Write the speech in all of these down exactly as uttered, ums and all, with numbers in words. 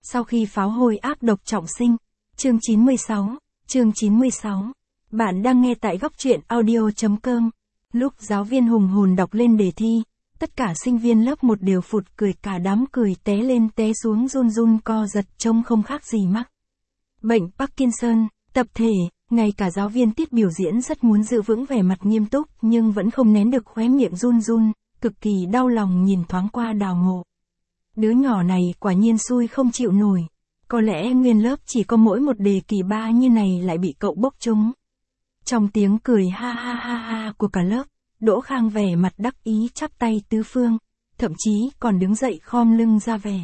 Sau khi pháo hôi ác độc trọng sinh. Chương chín mươi sáu. Chương chín mươi sáu. Bạn đang nghe tại góc truyện audio chấm com. Lúc giáo viên hùng hồn đọc lên đề thi, tất cả sinh viên lớp một đều phụt cười, cả đám cười té lên té xuống, run run co giật, trông không khác gì mắc bệnh Parkinson. Tập thể, ngay cả giáo viên tiết biểu diễn rất muốn giữ vững vẻ mặt nghiêm túc nhưng vẫn không nén được khóe miệng run run, cực kỳ đau lòng nhìn thoáng qua Đào Mộ. Đứa nhỏ này quả nhiên xui không chịu nổi. Có lẽ nguyên lớp chỉ có mỗi một đề kỳ ba như này lại bị cậu bốc trúng. Trong tiếng cười ha ha ha ha của cả lớp, Đỗ Khang vẻ mặt đắc ý chắp tay tứ phương, thậm chí còn đứng dậy khom lưng ra vẻ.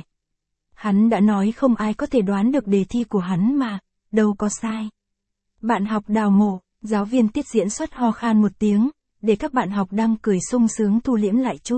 Hắn đã nói không ai có thể đoán được đề thi của hắn mà, đâu có sai. Bạn học Đào Mộ, giáo viên tiết diễn xuất ho khan một tiếng, để các bạn học đang cười sung sướng thu liễm lại chút.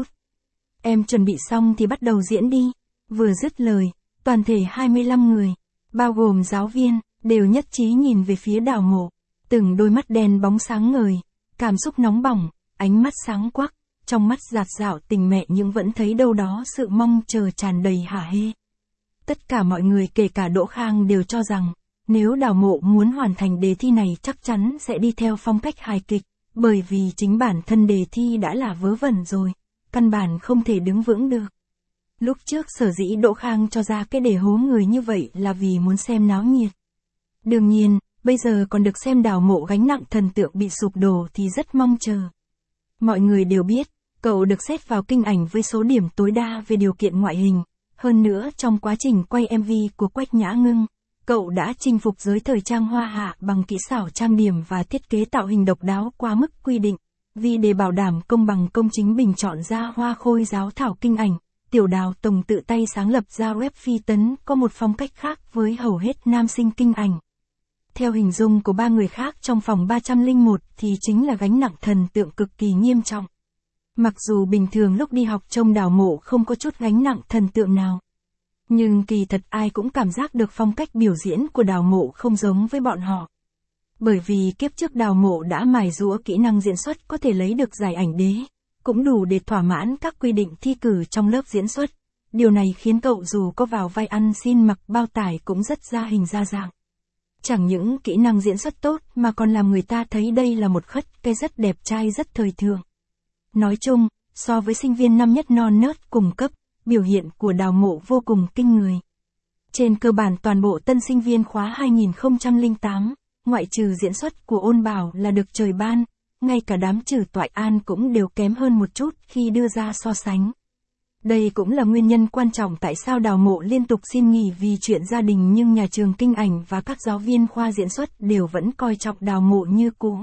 Em chuẩn bị xong thì bắt đầu diễn đi. Vừa dứt lời, toàn thể hai mươi lăm người, bao gồm giáo viên, đều nhất trí nhìn về phía Đào Mộ. Từng đôi mắt đen bóng sáng ngời, cảm xúc nóng bỏng, ánh mắt sáng quắc, trong mắt dạt dạo tình mẹ nhưng vẫn thấy đâu đó sự mong chờ tràn đầy hả hê. Tất cả mọi người kể cả Đỗ Khang đều cho rằng, nếu Đào Mộ muốn hoàn thành đề thi này chắc chắn sẽ đi theo phong cách hài kịch, bởi vì chính bản thân đề thi đã là vớ vẩn rồi, căn bản không thể đứng vững được. Lúc trước sở dĩ Đỗ Khang cho ra cái đề hố người như vậy là vì muốn xem náo nhiệt. Đương nhiên, bây giờ còn được xem Đào Mộ gánh nặng thần tượng bị sụp đổ thì rất mong chờ. Mọi người đều biết, cậu được xét vào kinh ảnh với số điểm tối đa về điều kiện ngoại hình. Hơn nữa trong quá trình quay em vê của Quách Nhã Ngưng, cậu đã chinh phục giới thời trang hoa hạ bằng kỹ xảo trang điểm và thiết kế tạo hình độc đáo quá mức quy định. Vì để bảo đảm công bằng công chính bình chọn ra Hoa Khôi Giáo thảo kinh ảnh, Tiểu Đào Tùng tự tay sáng lập ra web Phi Tấn có một phong cách khác với hầu hết nam sinh kinh ảnh. Theo hình dung của ba người khác trong phòng ba trăm lẻ một thì chính là gánh nặng thần tượng cực kỳ nghiêm trọng. Mặc dù bình thường lúc đi học trông Đào Mộ không có chút gánh nặng thần tượng nào. Nhưng kỳ thật ai cũng cảm giác được phong cách biểu diễn của Đào Mộ không giống với bọn họ. Bởi vì kiếp trước Đào Mộ đã mài giũa kỹ năng diễn xuất có thể lấy được giải ảnh đế, cũng đủ để thỏa mãn các quy định thi cử trong lớp diễn xuất. Điều này khiến cậu dù có vào vai ăn xin mặc bao tải cũng rất ra hình ra dạng. Chẳng những kỹ năng diễn xuất tốt mà còn làm người ta thấy đây là một khất cái rất đẹp trai rất thời thượng. Nói chung, so với sinh viên năm nhất non nớt cùng cấp, biểu hiện của Đào Mộ vô cùng kinh người. Trên cơ bản toàn bộ tân sinh viên khóa hai nghìn không trăm lẻ tám, ngoại trừ diễn xuất của Ôn Bảo là được trời ban, ngay cả đám Trừ Toại An cũng đều kém hơn một chút khi đưa ra so sánh. Đây cũng là nguyên nhân quan trọng tại sao Đào Mộ liên tục xin nghỉ vì chuyện gia đình, nhưng nhà trường kinh ảnh và các giáo viên khoa diễn xuất đều vẫn coi trọng Đào Mộ như cũ.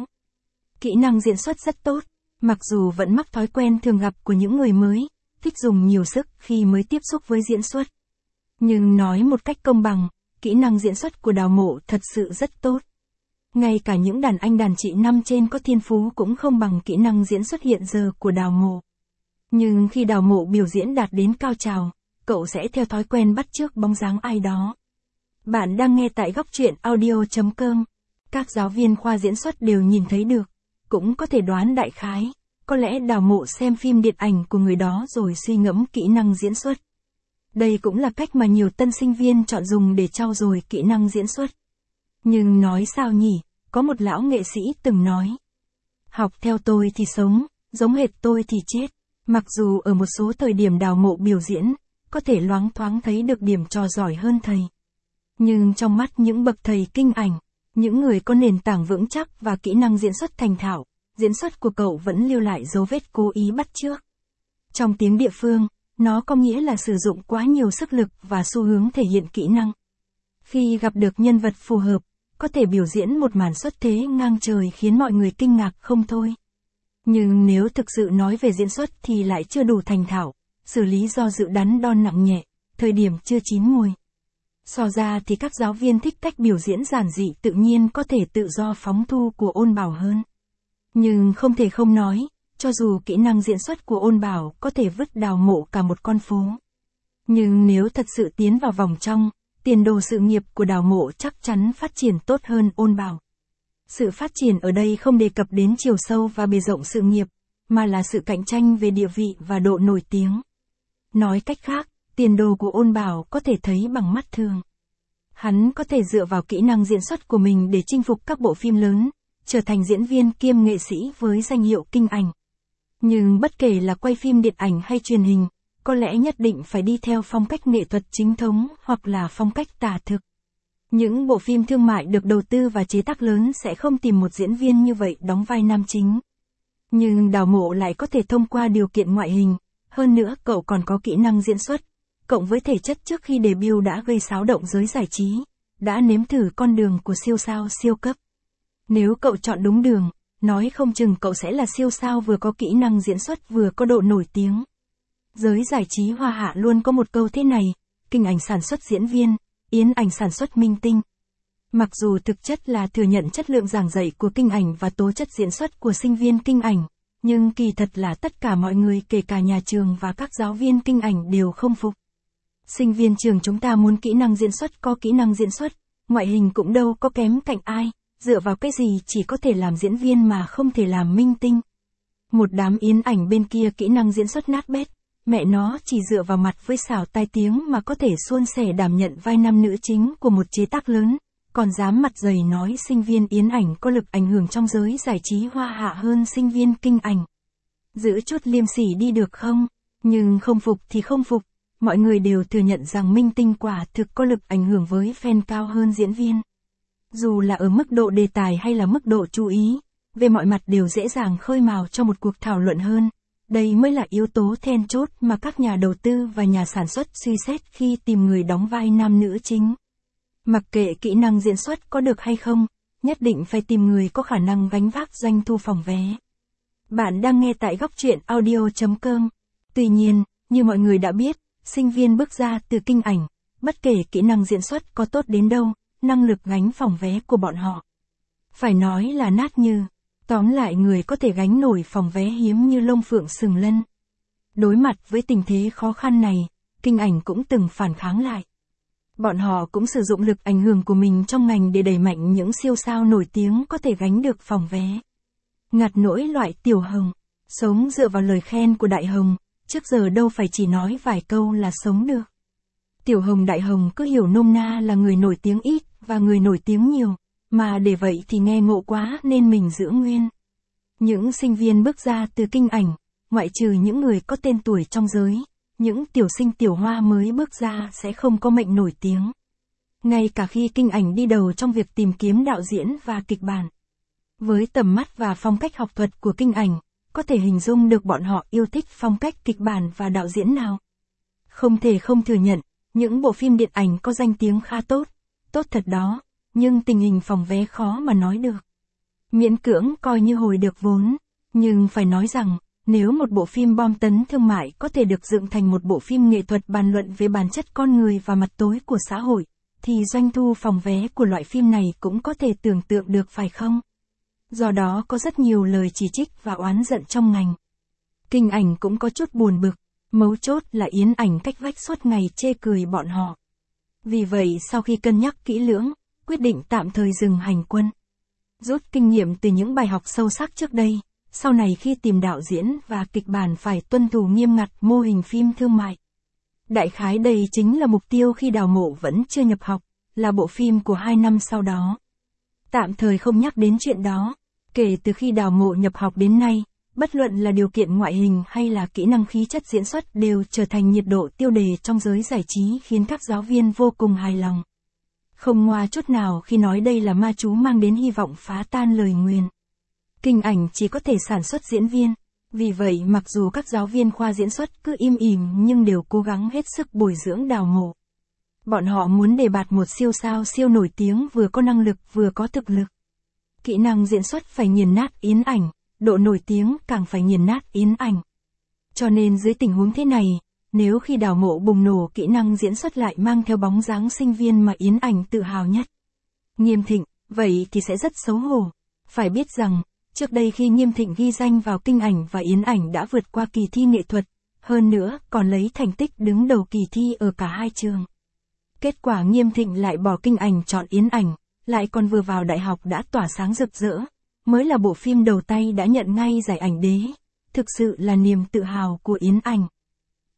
Kỹ năng diễn xuất rất tốt, mặc dù vẫn mắc thói quen thường gặp của những người mới, thích dùng nhiều sức khi mới tiếp xúc với diễn xuất. Nhưng nói một cách công bằng, kỹ năng diễn xuất của Đào Mộ thật sự rất tốt. Ngay cả những đàn anh đàn chị năm trên có thiên phú cũng không bằng kỹ năng diễn xuất hiện giờ của Đào Mộ. Nhưng khi Đào Mộ biểu diễn đạt đến cao trào, cậu sẽ theo thói quen bắt chước bóng dáng ai đó. Bạn đang nghe tại góc truyện audio chấm com. Các giáo viên khoa diễn xuất đều nhìn thấy được, cũng có thể đoán đại khái. Có lẽ Đào Mộ xem phim điện ảnh của người đó rồi suy ngẫm kỹ năng diễn xuất. Đây cũng là cách mà nhiều tân sinh viên chọn dùng để trau dồi kỹ năng diễn xuất. Nhưng nói sao nhỉ, có một lão nghệ sĩ từng nói. Học theo tôi thì sống, giống hệt tôi thì chết. Mặc dù ở một số thời điểm Đào Mộ biểu diễn, có thể loáng thoáng thấy được điểm trò giỏi hơn thầy. Nhưng trong mắt những bậc thầy kinh ảnh, những người có nền tảng vững chắc và kỹ năng diễn xuất thành thạo, diễn xuất của cậu vẫn lưu lại dấu vết cố ý bắt chước. Trong tiếng địa phương, nó có nghĩa là sử dụng quá nhiều sức lực và xu hướng thể hiện kỹ năng. Khi gặp được nhân vật phù hợp, có thể biểu diễn một màn xuất thế ngang trời khiến mọi người kinh ngạc không thôi. Nhưng nếu thực sự nói về diễn xuất thì lại chưa đủ thành thạo, xử lý do dự đắn đo nặng nhẹ, thời điểm chưa chín mùi. So ra thì các giáo viên thích cách biểu diễn giản dị tự nhiên có thể tự do phóng thu của Ôn Bảo hơn. Nhưng không thể không nói, cho dù kỹ năng diễn xuất của Ôn Bảo có thể vứt Đào Mộ cả một con phố. Nhưng nếu thật sự tiến vào vòng trong, tiền đồ sự nghiệp của Đào Mộ chắc chắn phát triển tốt hơn Ôn Bảo. Sự phát triển ở đây không đề cập đến chiều sâu và bề rộng sự nghiệp, mà là sự cạnh tranh về địa vị và độ nổi tiếng. Nói cách khác, tiền đồ của Ôn Bảo có thể thấy bằng mắt thường. Hắn có thể dựa vào kỹ năng diễn xuất của mình để chinh phục các bộ phim lớn, trở thành diễn viên kiêm nghệ sĩ với danh hiệu kinh ảnh. Nhưng bất kể là quay phim điện ảnh hay truyền hình, có lẽ nhất định phải đi theo phong cách nghệ thuật chính thống hoặc là phong cách tả thực. Những bộ phim thương mại được đầu tư và chế tác lớn sẽ không tìm một diễn viên như vậy đóng vai nam chính. Nhưng Đào Mộ lại có thể thông qua điều kiện ngoại hình, hơn nữa cậu còn có kỹ năng diễn xuất, cộng với thể chất trước khi debut đã gây xáo động giới giải trí, đã nếm thử con đường của siêu sao siêu cấp. Nếu cậu chọn đúng đường, nói không chừng cậu sẽ là siêu sao vừa có kỹ năng diễn xuất vừa có độ nổi tiếng. Giới giải trí Hoa Hạ luôn có một câu thế này, kinh ảnh sản xuất diễn viên, yến ảnh sản xuất minh tinh. Mặc dù thực chất là thừa nhận chất lượng giảng dạy của kinh ảnh và tố chất diễn xuất của sinh viên kinh ảnh, nhưng kỳ thật là tất cả mọi người kể cả nhà trường và các giáo viên kinh ảnh đều không phục. Sinh viên trường chúng ta muốn kỹ năng diễn xuất có kỹ năng diễn xuất, ngoại hình cũng đâu có kém cạnh ai, dựa vào cái gì chỉ có thể làm diễn viên mà không thể làm minh tinh. Một đám yến ảnh bên kia kỹ năng diễn xuất nát bét, mẹ nó chỉ dựa vào mặt với xảo tai tiếng mà có thể suôn sẻ đảm nhận vai nam nữ chính của một chế tác lớn, còn dám mặt dày nói sinh viên yến ảnh có lực ảnh hưởng trong giới giải trí Hoa Hạ hơn sinh viên kinh ảnh. Giữ chút liêm sỉ đi được không? Nhưng không phục thì không phục, mọi người đều thừa nhận rằng minh tinh quả thực có lực ảnh hưởng với fan cao hơn diễn viên. Dù là ở mức độ đề tài hay là mức độ chú ý, về mọi mặt đều dễ dàng khơi mào cho một cuộc thảo luận hơn. Đây mới là yếu tố then chốt mà các nhà đầu tư và nhà sản xuất suy xét khi tìm người đóng vai nam nữ chính. Mặc kệ kỹ năng diễn xuất có được hay không, nhất định phải tìm người có khả năng gánh vác doanh thu phòng vé. Bạn đang nghe tại góc truyện audio chấm com. Tuy nhiên, như mọi người đã biết, sinh viên bước ra từ kinh ảnh, bất kể kỹ năng diễn xuất có tốt đến đâu, năng lực gánh phòng vé của bọn họ phải nói là nát như. Tóm lại người có thể gánh nổi phòng vé hiếm như lông phượng sừng lân. Đối mặt với tình thế khó khăn này, kinh ảnh cũng từng phản kháng lại. Bọn họ cũng sử dụng lực ảnh hưởng của mình trong ngành để đẩy mạnh những siêu sao nổi tiếng có thể gánh được phòng vé. Ngặt nỗi loại Tiểu Hồng, sống dựa vào lời khen của Đại Hồng, trước giờ đâu phải chỉ nói vài câu là sống được. Tiểu Hồng Đại Hồng cứ hiểu nôm na là người nổi tiếng ít và người nổi tiếng nhiều. Mà để vậy thì nghe ngộ quá nên mình giữ nguyên. Những sinh viên bước ra từ kinh ảnh, ngoại trừ những người có tên tuổi trong giới, những tiểu sinh tiểu hoa mới bước ra sẽ không có mệnh nổi tiếng. Ngay cả khi kinh ảnh đi đầu trong việc tìm kiếm đạo diễn và kịch bản. Với tầm mắt và phong cách học thuật của kinh ảnh, có thể hình dung được bọn họ yêu thích phong cách kịch bản và đạo diễn nào. Không thể không thừa nhận, những bộ phim điện ảnh có danh tiếng khá tốt, tốt thật đó. Nhưng tình hình phòng vé khó mà nói được. Miễn cưỡng coi như hồi được vốn, nhưng phải nói rằng, nếu một bộ phim bom tấn thương mại có thể được dựng thành một bộ phim nghệ thuật bàn luận về bản chất con người và mặt tối của xã hội, thì doanh thu phòng vé của loại phim này cũng có thể tưởng tượng được phải không? Do đó có rất nhiều lời chỉ trích và oán giận trong ngành. Kinh ảnh cũng có chút buồn bực, mấu chốt là yến ảnh cách vách suốt ngày chê cười bọn họ. Vì vậy sau khi cân nhắc kỹ lưỡng, quyết định tạm thời dừng hành quân. Rút kinh nghiệm từ những bài học sâu sắc trước đây, sau này khi tìm đạo diễn và kịch bản phải tuân thủ nghiêm ngặt mô hình phim thương mại. Đại khái đây chính là mục tiêu khi Đào Mộ vẫn chưa nhập học, là bộ phim của hai năm sau đó. Tạm thời không nhắc đến chuyện đó, kể từ khi Đào Mộ nhập học đến nay, bất luận là điều kiện ngoại hình hay là kỹ năng khí chất diễn xuất đều trở thành nhiệt độ tiêu đề trong giới giải trí khiến các giáo viên vô cùng hài lòng. Không ngoa chút nào khi nói đây là ma chú mang đến hy vọng phá tan lời nguyền. Kinh ảnh chỉ có thể sản xuất diễn viên, vì vậy mặc dù các giáo viên khoa diễn xuất cứ im ỉm nhưng đều cố gắng hết sức bồi dưỡng Đào Mộ. Bọn họ muốn đề bạt một siêu sao siêu nổi tiếng vừa có năng lực vừa có thực lực. Kỹ năng diễn xuất phải nghiền nát yến ảnh, độ nổi tiếng càng phải nghiền nát yến ảnh. Cho nên dưới tình huống thế này, nếu khi Đào Mộ bùng nổ kỹ năng diễn xuất lại mang theo bóng dáng sinh viên mà yến ảnh tự hào nhất, Nghiêm Thịnh, vậy thì sẽ rất xấu hổ. Phải biết rằng, trước đây khi Nghiêm Thịnh ghi danh vào kinh ảnh và yến ảnh đã vượt qua kỳ thi nghệ thuật, hơn nữa còn lấy thành tích đứng đầu kỳ thi ở cả hai trường. Kết quả Nghiêm Thịnh lại bỏ kinh ảnh chọn yến ảnh, lại còn vừa vào đại học đã tỏa sáng rực rỡ, mới là bộ phim đầu tay đã nhận ngay giải ảnh đế, thực sự là niềm tự hào của yến ảnh.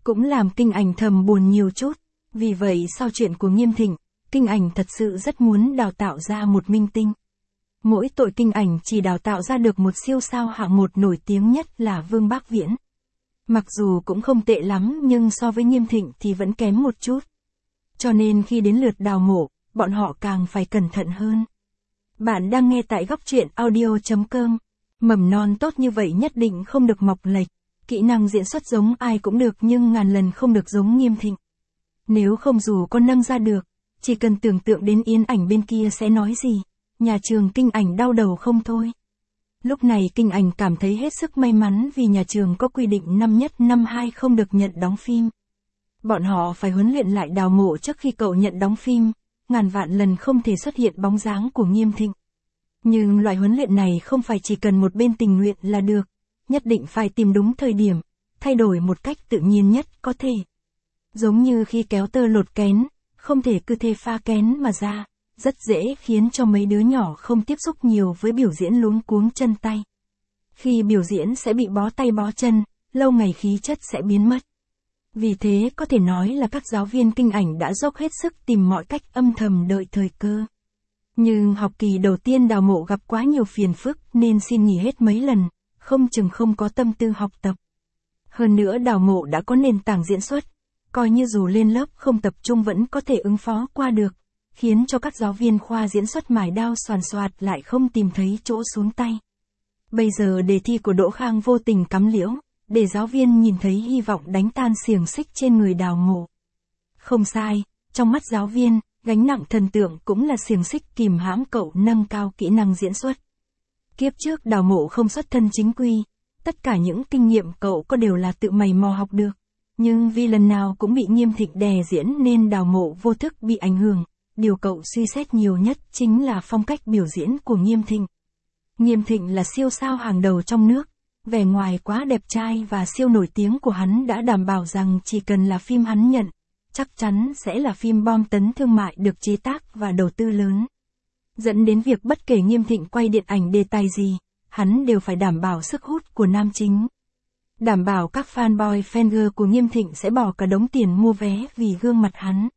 cũng làm Kinh Ảnh thầm buồn nhiều chút. Vì vậy sau chuyện của Nghiêm Thịnh, Kinh Ảnh thật sự rất muốn đào tạo ra một minh tinh. Mỗi tội Kinh Ảnh chỉ đào tạo ra được một siêu sao hạng một nổi tiếng nhất là Vương Bác Viễn. Mặc dù cũng không tệ lắm nhưng so với Nghiêm Thịnh thì vẫn kém một chút. Cho nên khi đến lượt đào mộ, bọn họ càng phải cẩn thận hơn. Bạn đang nghe tại góc truyện audio chấm com. Mầm non tốt như vậy nhất định không được mọc lệch. Kỹ năng diễn xuất giống ai cũng được nhưng ngàn lần không được giống Nghiêm Thịnh. Nếu không dù con nâng ra được, chỉ cần tưởng tượng đến Yến Ảnh bên kia sẽ nói gì, nhà trường Kinh Ảnh đau đầu không thôi. Lúc này Kinh Ảnh cảm thấy hết sức may mắn vì nhà trường có quy định năm nhất năm hai không được nhận đóng phim. Bọn họ phải huấn luyện lại đào mộ trước khi cậu nhận đóng phim, ngàn vạn lần không thể xuất hiện bóng dáng của Nghiêm Thịnh. Nhưng loại huấn luyện này không phải chỉ cần một bên tình nguyện là được, nhất định phải tìm đúng thời điểm, thay đổi một cách tự nhiên nhất có thể. Giống như khi kéo tơ lột kén, không thể cứ thế pha kén mà ra, rất dễ khiến cho mấy đứa nhỏ không tiếp xúc nhiều với biểu diễn luống cuống chân tay. Khi biểu diễn sẽ bị bó tay bó chân, lâu ngày khí chất sẽ biến mất. Vì thế có thể nói là các giáo viên Kinh Ảnh đã dốc hết sức tìm mọi cách âm thầm đợi thời cơ. Nhưng học kỳ đầu tiên đào mộ gặp quá nhiều phiền phức nên xin nghỉ hết mấy lần, không chừng không có tâm tư học tập. Hơn nữa đào mộ đã có nền tảng diễn xuất, coi như dù lên lớp không tập trung vẫn có thể ứng phó qua được, khiến cho các giáo viên khoa diễn xuất mải đao soàn soạt lại không tìm thấy chỗ xuống tay. Bây giờ đề thi của Đỗ Khang vô tình cắm liễu, để giáo viên nhìn thấy hy vọng đánh tan xiềng xích trên người đào mộ. Không sai, trong mắt giáo viên, gánh nặng thần tượng cũng là xiềng xích kìm hãm cậu nâng cao kỹ năng diễn xuất. Kiếp trước đào mộ không xuất thân chính quy, tất cả những kinh nghiệm cậu có đều là tự mày mò học được. Nhưng vì lần nào cũng bị Nghiêm Thịnh đè diễn nên đào mộ vô thức bị ảnh hưởng, điều cậu suy xét nhiều nhất chính là phong cách biểu diễn của Nghiêm Thịnh. Nghiêm Thịnh là siêu sao hàng đầu trong nước, vẻ ngoài quá đẹp trai và siêu nổi tiếng của hắn đã đảm bảo rằng chỉ cần là phim hắn nhận, chắc chắn sẽ là phim bom tấn thương mại được chế tác và đầu tư lớn. Dẫn đến việc bất kể Nghiêm Thịnh quay điện ảnh đề tài gì, hắn đều phải đảm bảo sức hút của nam chính. Đảm bảo các fanboy fangirl của Nghiêm Thịnh sẽ bỏ cả đống tiền mua vé vì gương mặt hắn.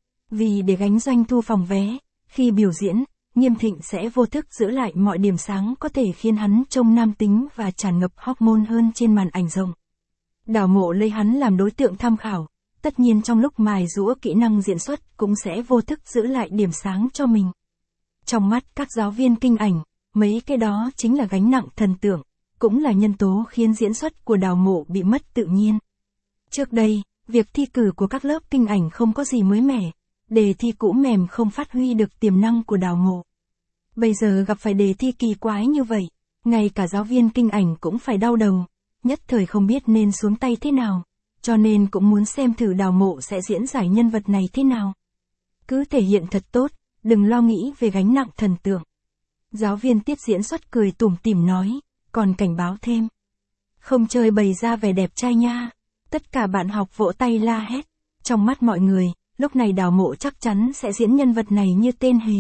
Vì để gánh doanh thu phòng vé, khi biểu diễn, Nghiêm Thịnh sẽ vô thức giữ lại mọi điểm sáng có thể khiến hắn trông nam tính và tràn ngập hormone hơn trên màn ảnh rộng. Đào mộ lấy hắn làm đối tượng tham khảo, tất nhiên trong lúc mài giũa kỹ năng diễn xuất cũng sẽ vô thức giữ lại điểm sáng cho mình. Trong mắt các giáo viên Kinh Ảnh, mấy cái đó chính là gánh nặng thần tượng, cũng là nhân tố khiến diễn xuất của đào mộ bị mất tự nhiên. Trước đây, việc thi cử của các lớp Kinh Ảnh không có gì mới mẻ, đề thi cũ mềm không phát huy được tiềm năng của đào mộ. Bây giờ gặp phải đề thi kỳ quái như vậy, ngay cả giáo viên Kinh Ảnh cũng phải đau đầu, nhất thời không biết nên xuống tay thế nào, cho nên cũng muốn xem thử đào mộ sẽ diễn giải nhân vật này thế nào. Cứ thể hiện thật tốt, đừng lo nghĩ về gánh nặng thần tượng. Giáo viên tiết diễn xuất cười tủm tỉm nói, còn cảnh báo thêm. Không chơi bày ra vẻ đẹp trai nha. Tất cả bạn học vỗ tay la hét. Trong mắt mọi người, lúc này đào mộ chắc chắn sẽ diễn nhân vật này như tên hề.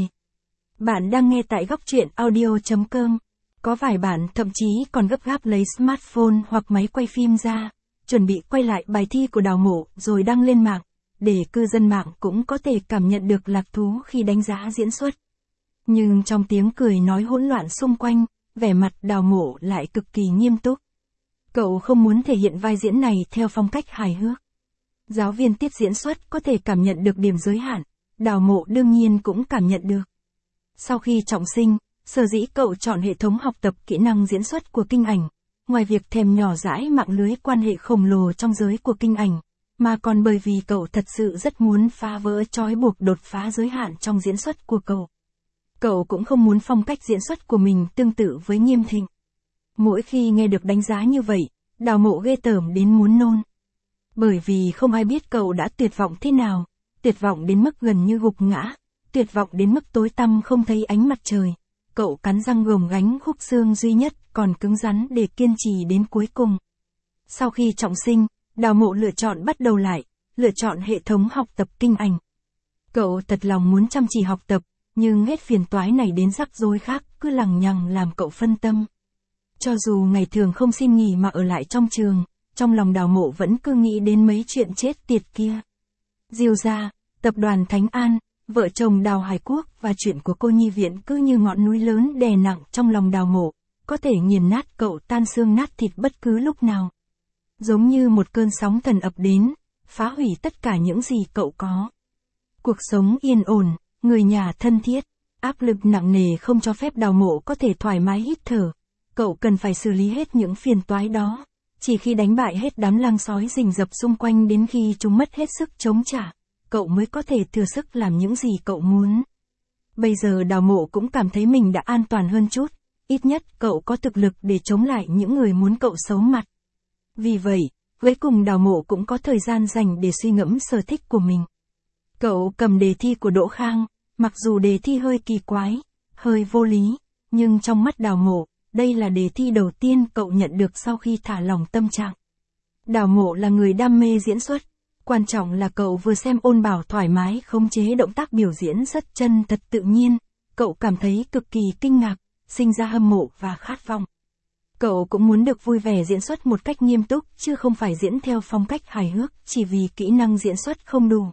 Bạn đang nghe tại góc truyện audio chấm com. Có vài bạn thậm chí còn gấp gáp lấy smartphone hoặc máy quay phim ra, chuẩn bị quay lại bài thi của đào mộ rồi đăng lên mạng, để cư dân mạng cũng có thể cảm nhận được lạc thú khi đánh giá diễn xuất. Nhưng trong tiếng cười nói hỗn loạn xung quanh, vẻ mặt đào mộ lại cực kỳ nghiêm túc. Cậu không muốn thể hiện vai diễn này theo phong cách hài hước. Giáo viên tiết diễn xuất có thể cảm nhận được điểm giới hạn, đào mộ đương nhiên cũng cảm nhận được. Sau khi trọng sinh, sở dĩ cậu chọn hệ thống học tập kỹ năng diễn xuất của Kinh Ảnh, ngoài việc thèm nhỏ dãi mạng lưới quan hệ khổng lồ trong giới của Kinh Ảnh, mà còn bởi vì cậu thật sự rất muốn phá vỡ trói buộc đột phá giới hạn trong diễn xuất của cậu. Cậu cũng không muốn phong cách diễn xuất của mình tương tự với Nghiêm Thịnh. Mỗi khi nghe được đánh giá như vậy, đào mộ ghê tởm đến muốn nôn. Bởi vì không ai biết cậu đã tuyệt vọng thế nào, tuyệt vọng đến mức gần như gục ngã, tuyệt vọng đến mức tối tăm không thấy ánh mặt trời. Cậu cắn răng gồng gánh khúc xương duy nhất còn cứng rắn để kiên trì đến cuối cùng. Sau khi trọng sinh, đào mộ lựa chọn bắt đầu lại, lựa chọn hệ thống học tập Kinh Ảnh. Cậu thật lòng muốn chăm chỉ học tập, nhưng hết phiền toái này đến rắc rối khác cứ lằng nhằng làm cậu phân tâm. Cho dù ngày thường không xin nghỉ mà ở lại trong trường, trong lòng Đào Mộ vẫn cứ nghĩ đến mấy chuyện chết tiệt kia. Diêu gia, tập đoàn Thánh An, vợ chồng Đào Hải Quốc và chuyện của cô nhi viện cứ như ngọn núi lớn đè nặng trong lòng Đào Mộ, có thể nghiền nát cậu tan xương nát thịt bất cứ lúc nào. Giống như một cơn sóng thần ập đến, phá hủy tất cả những gì cậu có. Cuộc sống yên ổn, người nhà thân thiết, áp lực nặng nề không cho phép Đào Mộ có thể thoải mái hít thở. Cậu cần phải xử lý hết những phiền toái đó. Chỉ khi đánh bại hết đám lang sói rình rập xung quanh đến khi chúng mất hết sức chống trả, cậu mới có thể thừa sức làm những gì cậu muốn. Bây giờ Đào Mộ cũng cảm thấy mình đã an toàn hơn chút, ít nhất cậu có thực lực để chống lại những người muốn cậu xấu mặt. Vì vậy, cuối cùng Đào Mộ cũng có thời gian dành để suy ngẫm sở thích của mình. Cậu cầm đề thi của Đỗ Khang, mặc dù đề thi hơi kỳ quái, hơi vô lý, nhưng trong mắt Đào Mộ, đây là đề thi đầu tiên cậu nhận được sau khi thả lỏng tâm trạng. Đào Mộ là người đam mê diễn xuất, quan trọng là cậu vừa xem ôn bảo thoải mái khống chế động tác biểu diễn rất chân thật tự nhiên, cậu cảm thấy cực kỳ kinh ngạc, sinh ra hâm mộ và khát vọng. Cậu cũng muốn được vui vẻ diễn xuất một cách nghiêm túc chứ không phải diễn theo phong cách hài hước chỉ vì kỹ năng diễn xuất không đủ.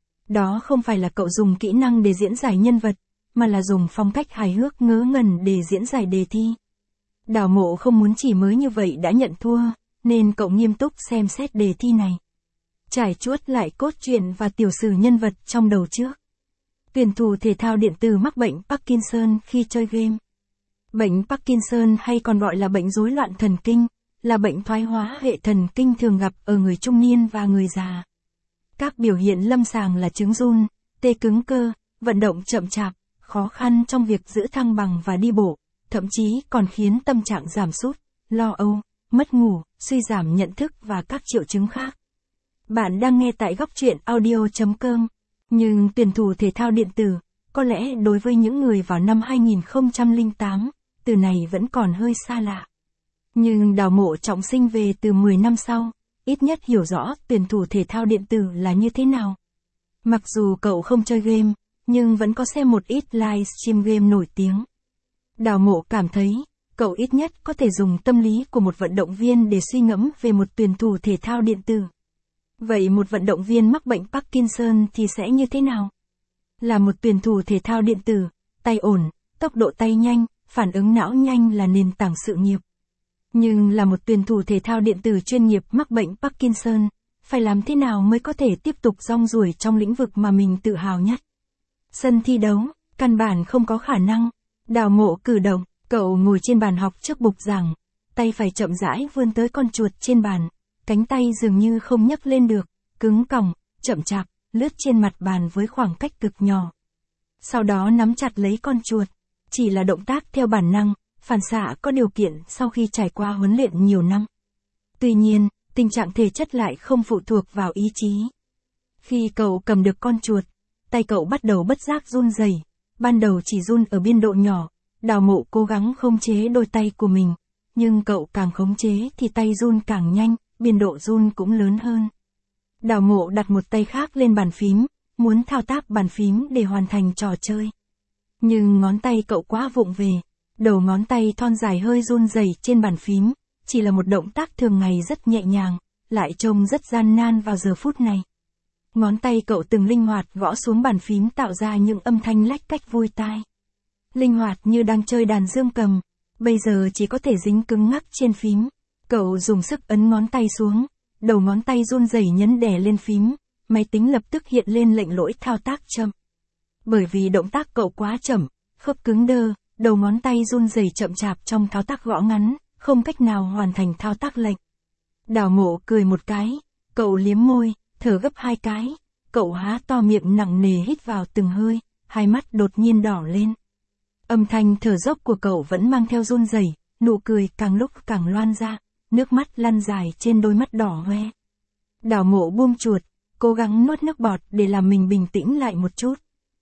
Đó không phải là cậu dùng kỹ năng để diễn giải nhân vật, mà là dùng phong cách hài hước ngớ ngẩn để diễn giải đề thi. Đào Mộ không muốn chỉ mới như vậy đã nhận thua, nên cậu nghiêm túc xem xét đề thi này. Trải chuốt lại cốt truyện và tiểu sử nhân vật trong đầu trước. Tuyển thủ thể thao điện tử mắc bệnh Parkinson khi chơi game. Bệnh Parkinson hay còn gọi là bệnh rối loạn thần kinh, là bệnh thoái hóa hệ thần kinh thường gặp ở người trung niên và người già. Các biểu hiện lâm sàng là chứng run, tê cứng cơ, vận động chậm chạp, khó khăn trong việc giữ thăng bằng và đi bộ, thậm chí còn khiến tâm trạng giảm sút, lo âu, mất ngủ, suy giảm nhận thức và các triệu chứng khác. Bạn đang nghe tại góc truyện audio chấm com, nhưng tuyển thủ thể thao điện tử, có lẽ đối với những người vào năm hai nghìn không trăm lẻ tám, từ này vẫn còn hơi xa lạ. Nhưng Đào Mộ trọng sinh về từ mười năm sau, ít nhất hiểu rõ tuyển thủ thể thao điện tử là như thế nào. Mặc dù cậu không chơi game, nhưng vẫn có xem một ít livestream game nổi tiếng. Đào Mộ cảm thấy, cậu ít nhất có thể dùng tâm lý của một vận động viên để suy ngẫm về một tuyển thủ thể thao điện tử. Vậy một vận động viên mắc bệnh Parkinson thì sẽ như thế nào? Là một tuyển thủ thể thao điện tử, tay ổn, tốc độ tay nhanh, phản ứng não nhanh là nền tảng sự nghiệp. Nhưng là một tuyển thủ thể thao điện tử chuyên nghiệp mắc bệnh Parkinson, phải làm thế nào mới có thể tiếp tục rong ruổi trong lĩnh vực mà mình tự hào nhất? Sân thi đấu, căn bản không có khả năng. Đào Mộ cử động, cậu ngồi trên bàn học trước bục giảng, tay phải chậm rãi vươn tới con chuột trên bàn, cánh tay dường như không nhấc lên được, cứng còng, chậm chạp, lướt trên mặt bàn với khoảng cách cực nhỏ. Sau đó nắm chặt lấy con chuột, chỉ là động tác theo bản năng, phản xạ có điều kiện sau khi trải qua huấn luyện nhiều năm. Tuy nhiên, tình trạng thể chất lại không phụ thuộc vào ý chí. Khi cậu cầm được con chuột, tay cậu bắt đầu bất giác run rẩy. Ban đầu chỉ run ở biên độ nhỏ, Đào Mộ cố gắng khống chế đôi tay của mình, nhưng cậu càng khống chế thì tay run càng nhanh, biên độ run cũng lớn hơn. Đào Mộ đặt một tay khác lên bàn phím, muốn thao tác bàn phím để hoàn thành trò chơi. Nhưng ngón tay cậu quá vụng về, đầu ngón tay thon dài hơi run rẩy trên bàn phím, chỉ là một động tác thường ngày rất nhẹ nhàng, lại trông rất gian nan vào giờ phút này. Ngón tay cậu từng linh hoạt gõ xuống bàn phím tạo ra những âm thanh lách cách vui tai. Linh hoạt như đang chơi đàn dương cầm, bây giờ chỉ có thể dính cứng ngắc trên phím. Cậu dùng sức ấn ngón tay xuống, đầu ngón tay run rẩy nhấn đè lên phím, máy tính lập tức hiện lên lệnh lỗi thao tác chậm. Bởi vì động tác cậu quá chậm, khớp cứng đơ, đầu ngón tay run rẩy chậm chạp trong thao tác gõ ngắn, không cách nào hoàn thành thao tác lệnh. Đào Mộ cười một cái, cậu liếm môi, thở gấp hai cái, cậu há to miệng nặng nề hít vào từng hơi, hai mắt đột nhiên đỏ lên. Âm thanh thở dốc của cậu vẫn mang theo run rẩy, nụ cười càng lúc càng loan ra, nước mắt lăn dài trên đôi mắt đỏ hoe. Đào Mộ buông chuột, cố gắng nuốt nước bọt để làm mình bình tĩnh lại một chút.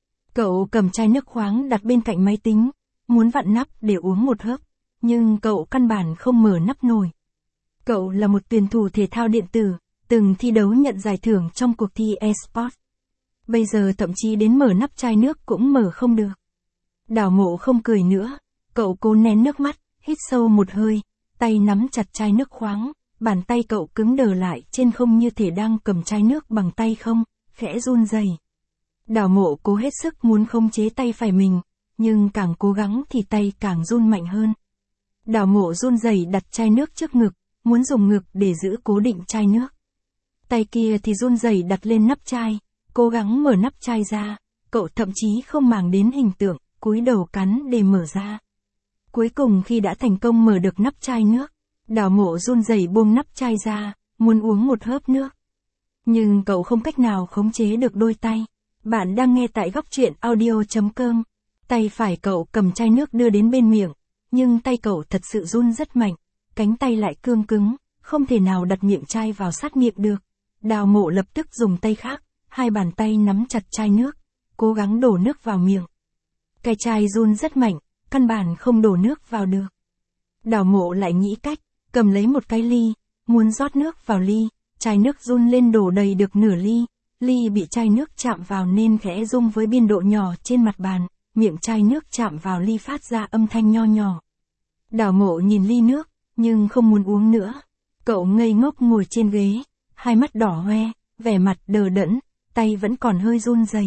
Cậu cầm chai nước khoáng đặt bên cạnh máy tính, muốn vặn nắp để uống một hớp, nhưng cậu căn bản không mở nắp nổi. Cậu là một tuyển thủ thể thao điện tử, từng thi đấu nhận giải thưởng trong cuộc thi e-sport. Bây giờ thậm chí đến mở nắp chai nước cũng mở không được. Đào Mộ không cười nữa, cậu cố nén nước mắt, hít sâu một hơi, tay nắm chặt chai nước khoáng, bàn tay cậu cứng đờ lại trên không như thể đang cầm chai nước bằng tay không, khẽ run rẩy. Đào Mộ cố hết sức muốn khống chế tay phải mình, nhưng càng cố gắng thì tay càng run mạnh hơn. Đào Mộ run rẩy đặt chai nước trước ngực, muốn dùng ngực để giữ cố định chai nước. Tay kia thì run rẩy đặt lên nắp chai, cố gắng mở nắp chai ra, cậu thậm chí không màng đến hình tượng, cúi đầu cắn để mở ra. Cuối cùng khi đã thành công mở được nắp chai nước, Đào Mộ run rẩy buông nắp chai ra, muốn uống một hớp nước. Nhưng cậu không cách nào khống chế được đôi tay. Bạn đang nghe tại góc truyện audio chấm com. Tay phải cậu cầm chai nước đưa đến bên miệng, nhưng tay cậu thật sự run rất mạnh, cánh tay lại cương cứng, không thể nào đặt miệng chai vào sát miệng được. Đào Mộ lập tức dùng tay khác, hai bàn tay nắm chặt chai nước, cố gắng đổ nước vào miệng. Cái chai run rất mạnh, căn bản không đổ nước vào được. Đào Mộ lại nghĩ cách, cầm lấy một cái ly, muốn rót nước vào ly, chai nước run lên đổ đầy được nửa ly, ly bị chai nước chạm vào nên khẽ rung với biên độ nhỏ trên mặt bàn, miệng chai nước chạm vào ly phát ra âm thanh nho nhỏ. Đào Mộ nhìn ly nước, nhưng không muốn uống nữa. Cậu ngây ngốc ngồi trên ghế, hai mắt đỏ hoe, vẻ mặt đờ đẫn, tay vẫn còn hơi run rẩy.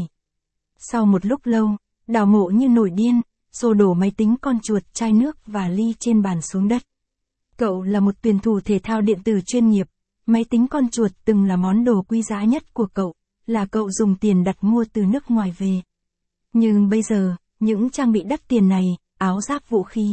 Sau một lúc lâu, Đào Mộ như nổi điên, xô đổ máy tính, con chuột, chai nước và ly trên bàn xuống đất. Cậu là một tuyển thủ thể thao điện tử chuyên nghiệp, máy tính con chuột từng là món đồ quý giá nhất của cậu, là cậu dùng tiền đặt mua từ nước ngoài về. Nhưng bây giờ, những trang bị đắt tiền này, áo giáp, vũ khí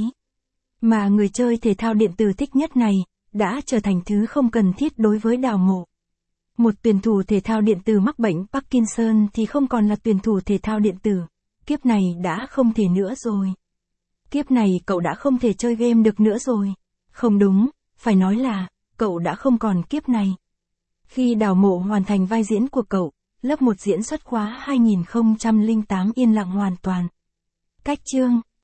mà người chơi thể thao điện tử thích nhất này, đã trở thành thứ không cần thiết đối với Đào Mộ. Một tuyển thủ thể thao điện tử mắc bệnh Parkinson thì không còn là tuyển thủ thể thao điện tử. Kiếp này đã không thể nữa rồi. Kiếp này cậu đã không thể chơi game được nữa rồi. Không đúng, phải nói là, cậu đã không còn kiếp này. Khi Đào Mộ hoàn thành vai diễn của cậu, lớp một diễn xuất khóa hai nghìn không trăm lẻ tám yên lặng hoàn toàn. Cách chương